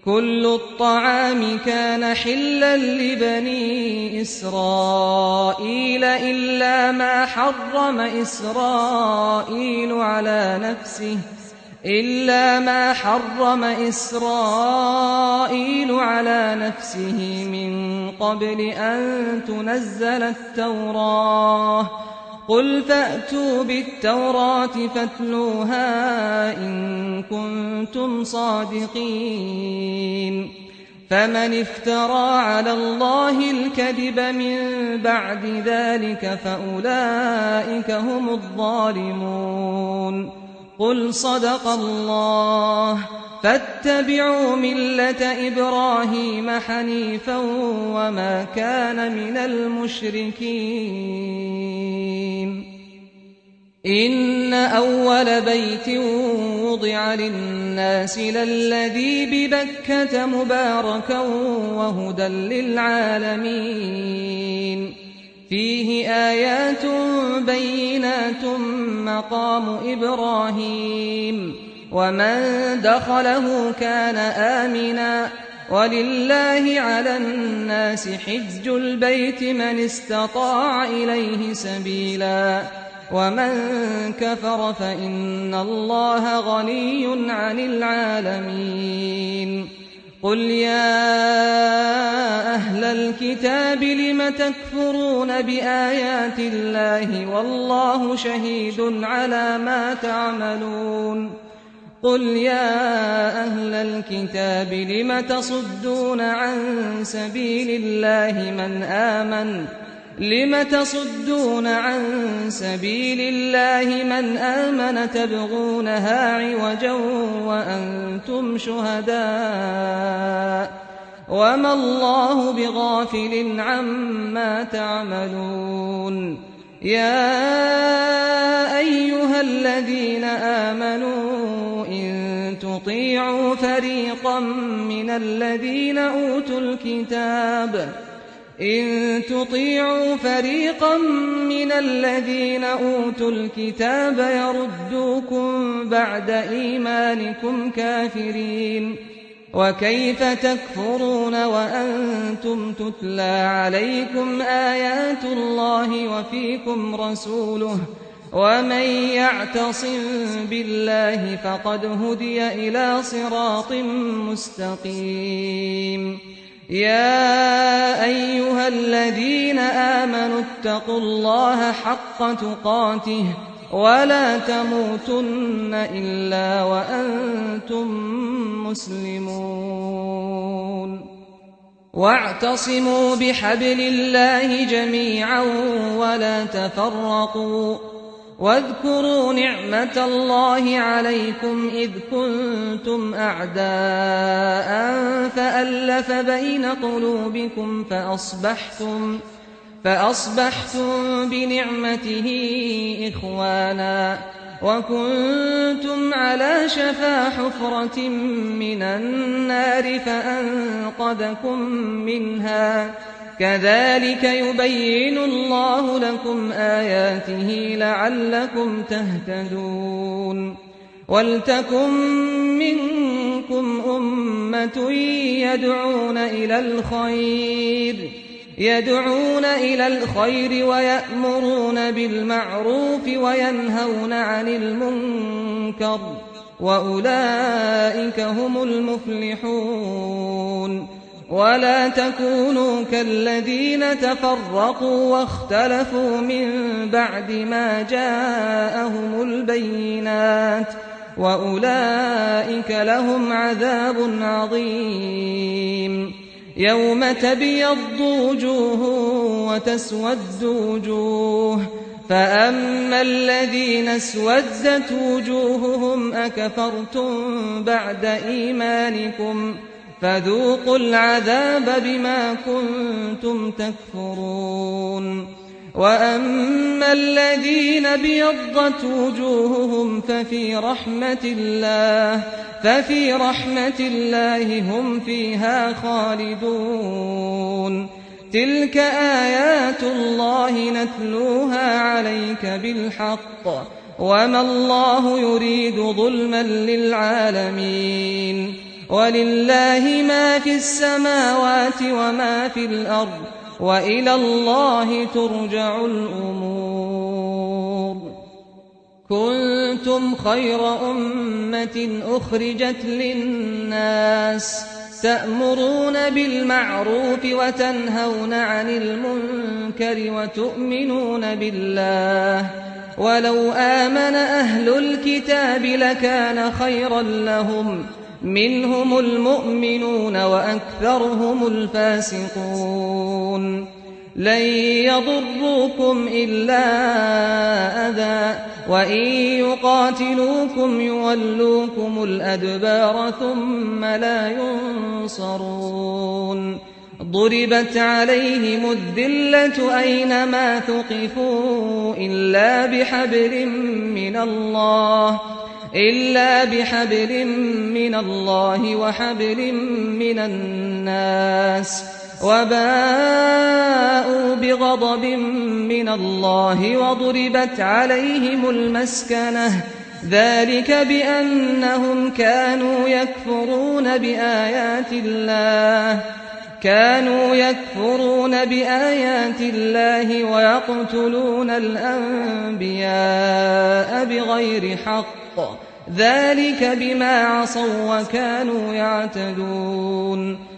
كل الطعام كان حلا لبني إسرائيل إلا ما حرم إسرائيل على نفسه من قبل أن تنزل التوراة. قل فأتوا بالتوراة فاتلوها إن كنتم صادقين. فمن افترى على الله الكذب من بعد ذلك فأولئك هم الظالمون. قل صدق الله. فاتبعوا ملة إبراهيم حنيفا وما كان من المشركين. إن أول بيت وضع للناس للذي ببكة مباركا وهدى للعالمين. فيه آيات بينات مقام إبراهيم ومن دخله كان آمنا ولله على الناس حج البيت من استطاع إليه سبيلا ومن كفر فإن الله غني عن العالمين. قل يا أهل الكتاب لم تكفرون بآيات الله والله شهيد على ما تعملون. قل يا أهل الكتاب لم تصدون عن سبيل الله من آمن تبغونها عوجا وأنتم شهداء وما الله بغافل عما تعملون. يا أيها الذين آمنوا إن تطيعوا فريقا من الذين أوتوا الكتاب يردوكم بعد إيمانكم كافرين. وكيف تكفرون وأنتم تتلى عليكم آيات الله وفيكم رسوله ومن يعتصم بالله فقد هدي إلى صراط مستقيم. يا أيها الذين آمنوا اتقوا الله حق تقاته ولا تموتن إلا وأنتم مسلمون. واعتصموا بحبل الله جميعا ولا تفرقوا. واذكروا نعمة الله عليكم إذ كنتم أعداء فألف بين قلوبكم فأصبحتم بنعمته إخوانا وكنتم على شفا حفرة من النار فأنقذكم منها. كذلك يبين الله لكم آياته لعلكم تهتدون. ولتكن منكم أمة يدعون إلى الخير ويأمرون بالمعروف وينهون عن المنكر وأولئك هم المفلحون. ولا تكونوا كالذين تفرقوا واختلفوا من بعد ما جاءهم البينات وأولئك لهم عذاب عظيم. يوم تبيض وجوه وتسود وجوه فأما الذين اسودت وجوههم أكفرتم بعد إيمانكم فذوقوا العذاب بما كنتم تكفرون. وأما الذين ابيضت وجوههم ففي رحمة الله هم فيها خالدون. تلك آيات الله نتلوها عليك بالحق وما الله يريد ظلما للعالمين. ولله ما في السماوات وما في الأرض وإلى الله ترجع الأمور. كنتم خير أمة أخرجت للناس تأمرون بالمعروف وتنهون عن المنكر وتؤمنون بالله ولو آمن أهل الكتاب لكان خيرا لهم منهم المؤمنون وأكثرهم الفاسقون. لن يضروكم إلا أذى وإن يقاتلوكم يولوكم الأدبار ثم لا ينصرون. ضربت عليهم الذلة أينما ثقفوا إلا بحبل من الله وحبل من الناس وباءوا بغضب من الله وضربت عليهم المسكنة ذلك بأنهم كانوا يكفرون بآيات الله ويقتلون الأنبياء بغير حق ذلك بما عصوا وكانوا يعتدون.